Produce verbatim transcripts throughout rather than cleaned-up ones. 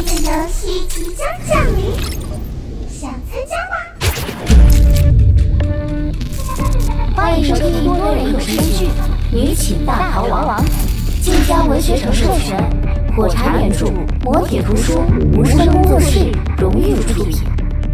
的游戏即将降临，想参加吗？ 欢迎收听多人有声剧《女寝大逃亡》，晋江文学城授权，火柴原著，磨铁图书，无声工作室荣誉出品。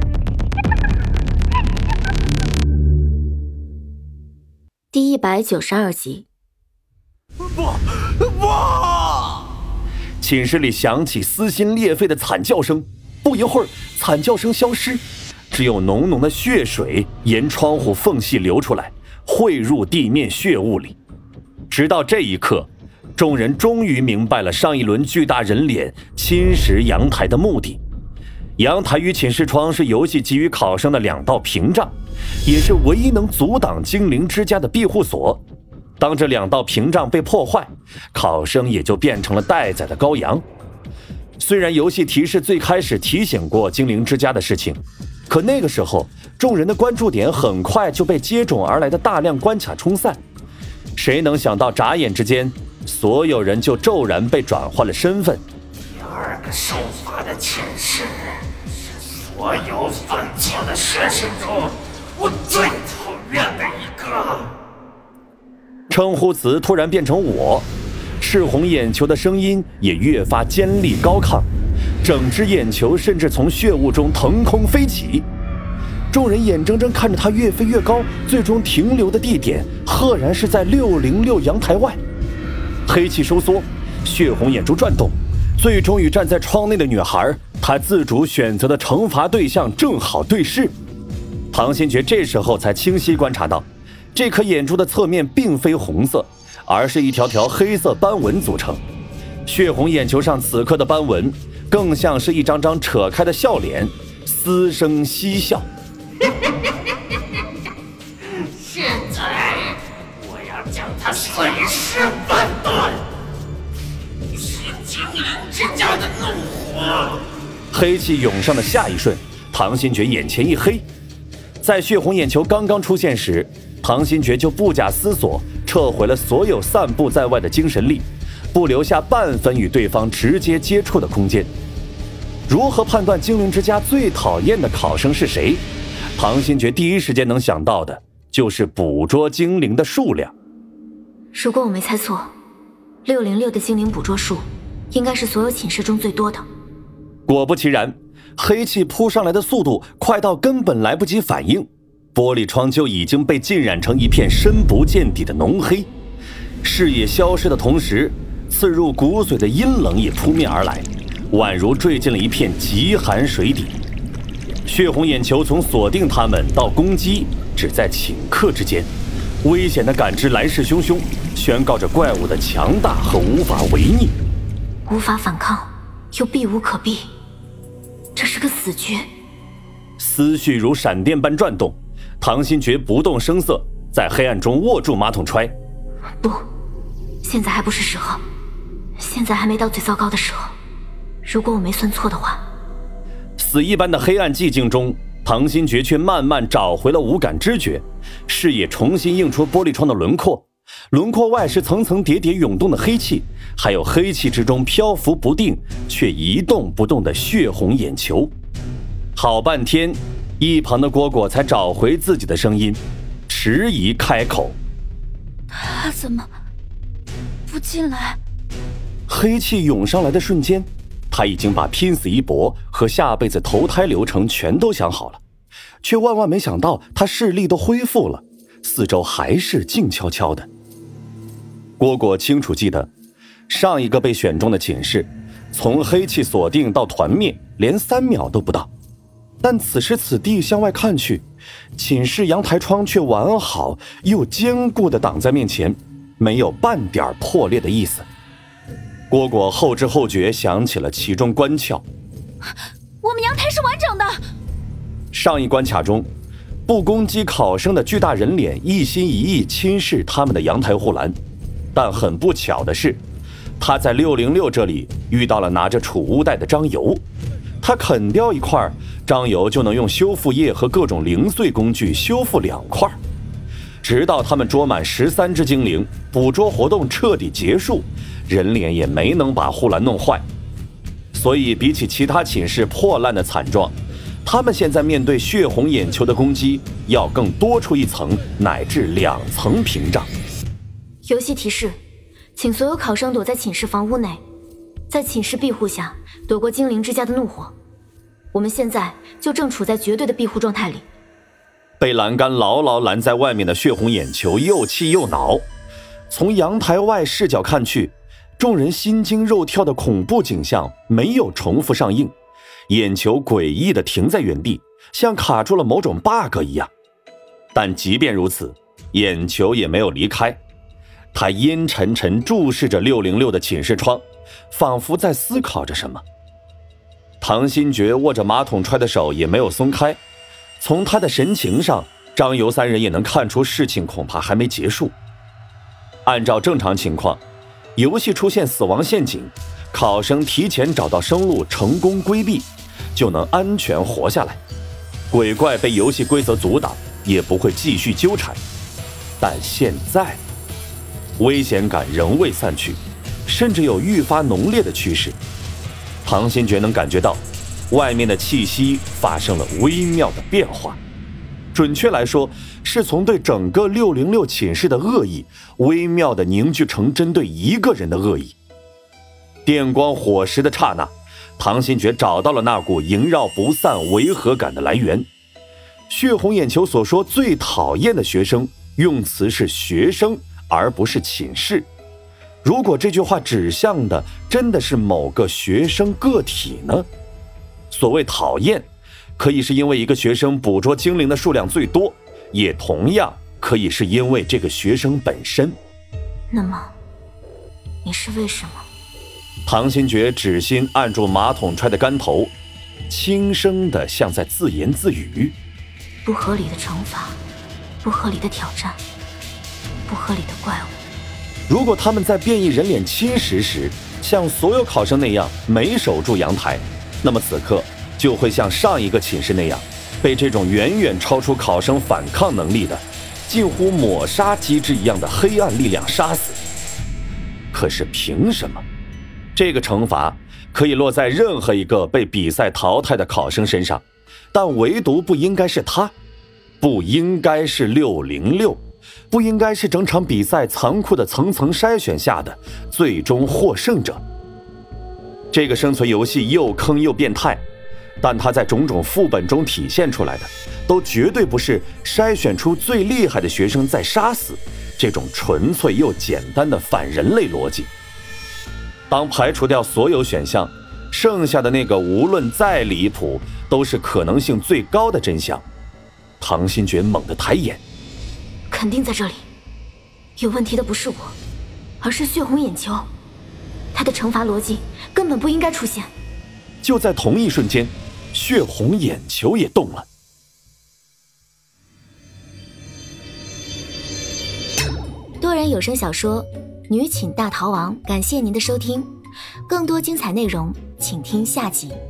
第一百九十二集。 不不！寝室里响起撕心裂肺的惨叫声，不一会儿，惨叫声消失，只有浓浓的血水沿窗户缝隙流出来，汇入地面血雾里。直到这一刻，众人终于明白了上一轮巨大人脸侵蚀阳台的目的。阳台与寝室窗是游戏给予考生的两道屏障，也是唯一能阻挡精灵之家的庇护所。当这两道屏障被破坏，考生也就变成了待宰的羔羊。虽然游戏提示最开始提醒过精灵之家的事情，可那个时候众人的关注点很快就被接踵而来的大量关卡冲散。谁能想到眨眼之间，所有人就骤然被转换了身份。 第二个受罚的寝室是所有犯错的学生中我最讨厌的一个。 称呼词突然变成我，赤红眼球的声音也越发尖利高亢，整只眼球甚至从血雾中腾空飞起。众人眼睁睁看着它越飞越高，最终停留的地点赫然是在六零六阳台外。黑气收缩，血红眼珠转动，最终与站在窗内的女孩，她自主选择的惩罚对象正好对视。唐新觉这时候才清晰观察到，这颗眼珠的侧面并非红色，而是一条条黑色斑纹组成。血红眼球上此刻的斑纹更像是一张张扯开的笑脸，嘶声嬉笑。 现在我要将它碎尸万段，是精灵之家的怒火。 黑气涌上的下一瞬，唐新觉眼前一黑。在血红眼球刚刚出现时，唐新觉就不假思索撤回了所有散布在外的精神力，不留下半分与对方直接接触的空间。如何判断精灵之家最讨厌的考生是谁？唐新觉第一时间能想到的就是捕捉精灵的数量。 如果我没猜错，六零六的精灵捕捉数应该是所有寝室中最多的。 果不其然，黑气扑上来的速度快到根本来不及反应，玻璃窗就已经被浸染成一片深不见底的浓黑。视野消失的同时，刺入骨髓的阴冷也扑面而来，宛如坠进了一片极寒水底。血红眼球从锁定他们到攻击只在顷刻之间，危险的感知来势汹汹，宣告着怪物的强大和无法违逆。 无法反抗又避无可避，这是个死局。 思绪如闪电般转动，唐新觉不动声色，在黑暗中握住马桶揣。 不，现在还不是时候，现在还没到最糟糕的时候。如果我没算错的话。 死一般的黑暗寂静中，唐新觉却慢慢找回了五感知觉，视野重新映出玻璃窗的轮廓，轮廓外是层层叠叠涌动的黑气，还有黑气之中漂浮不定却一动不动的血红眼球。好半天，一旁的蝈蝈才找回自己的声音，迟疑开口： 他怎么不进来？ 黑气涌上来的瞬间，他已经把拼死一搏和下辈子投胎流程全都想好了，却万万没想到他视力都恢复了，四周还是静悄悄的。蝈蝈清楚记得，上一个被选中的寝室，从黑气锁定到团灭连三秒都不到，但此时此地向外看去，寝室阳台窗却完好又坚固地挡在面前，没有半点破裂的意思。蝈蝈后知后觉想起了其中关窍， 我们阳台是完整的。 上一关卡中，不攻击考生的巨大人脸一心一意侵蚀他们的阳台护栏，但很不巧的是，他在六零六这里遇到了拿着储物袋的张游，他啃掉一块，张游就能用修复液和各种零碎工具修复两块，直到他们捉满十三只精灵，捕捉活动彻底结束，人脸也没能把护栏弄坏。 所以比起其他寝室破烂的惨状，他们现在面对血红眼球的攻击，要更多出一层乃至两层屏障。 游戏提示，请所有考生躲在寝室房屋内，在寝室庇护下躲过精灵之家的怒火。我们现在就正处在绝对的庇护状态里。 被栏杆牢牢拦在外面的血红眼球又气又恼。从阳台外视角看去，众人心惊肉跳的恐怖景象没有重复上映，眼球诡异地停在原地，像卡住了某种 bug 一样。但即便如此，眼球也没有离开，他阴沉沉注视着六零六的寝室窗，仿佛在思考着什么。唐新觉握着马桶揣的手也没有松开，从他的神情上，张游三人也能看出事情恐怕还没结束。按照正常情况，游戏出现死亡陷阱，考生提前找到生路成功规避，就能安全活下来，鬼怪被游戏规则阻挡，也不会继续纠缠。但现在危险感仍未散去，甚至有愈发浓烈的趋势。唐新觉能感觉到外面的气息发生了微妙的变化，准确来说是从对整个六零六寝室的恶意微妙地凝聚成针对一个人的恶意。电光火石的刹那，唐新觉找到了那股萦绕不散违和感的来源。血红眼球所说最讨厌的学生，用词是学生而不是寝室。如果这句话指向的真的是某个学生个体呢？所谓讨厌，可以是因为一个学生捕捉精灵的数量最多，也同样可以是因为这个学生本身。 那么你是为什么？ 唐新觉指心按住马桶揣的杆头，轻声的像在自言自语。 不合理的惩罚，不合理的挑战，不合理的怪物。 如果他们在变异人脸侵蚀时像所有考生那样没守住阳台，那么此刻就会像上一个寝室那样，被这种远远超出考生反抗能力的近乎抹杀机制一样的黑暗力量杀死。可是凭什么这个惩罚可以落在任何一个被比赛淘汰的考生身上，但唯独不应该是他，不应该是六零六，不应该是整场比赛残酷的层层筛选下的最终获胜者。这个生存游戏又坑又变态，但它在种种副本中体现出来的，都绝对不是筛选出最厉害的学生再杀死这种纯粹又简单的反人类逻辑。当排除掉所有选项，剩下的那个无论再离谱，都是可能性最高的真相。唐新觉猛地抬眼， 肯定在这里。有问题的不是我，而是血红眼球。他的惩罚逻辑根本不应该出现。 就在同一瞬间，血红眼球也动了。 多人有声小说《女寝大逃亡》，感谢您的收听。更多精彩内容，请听下集。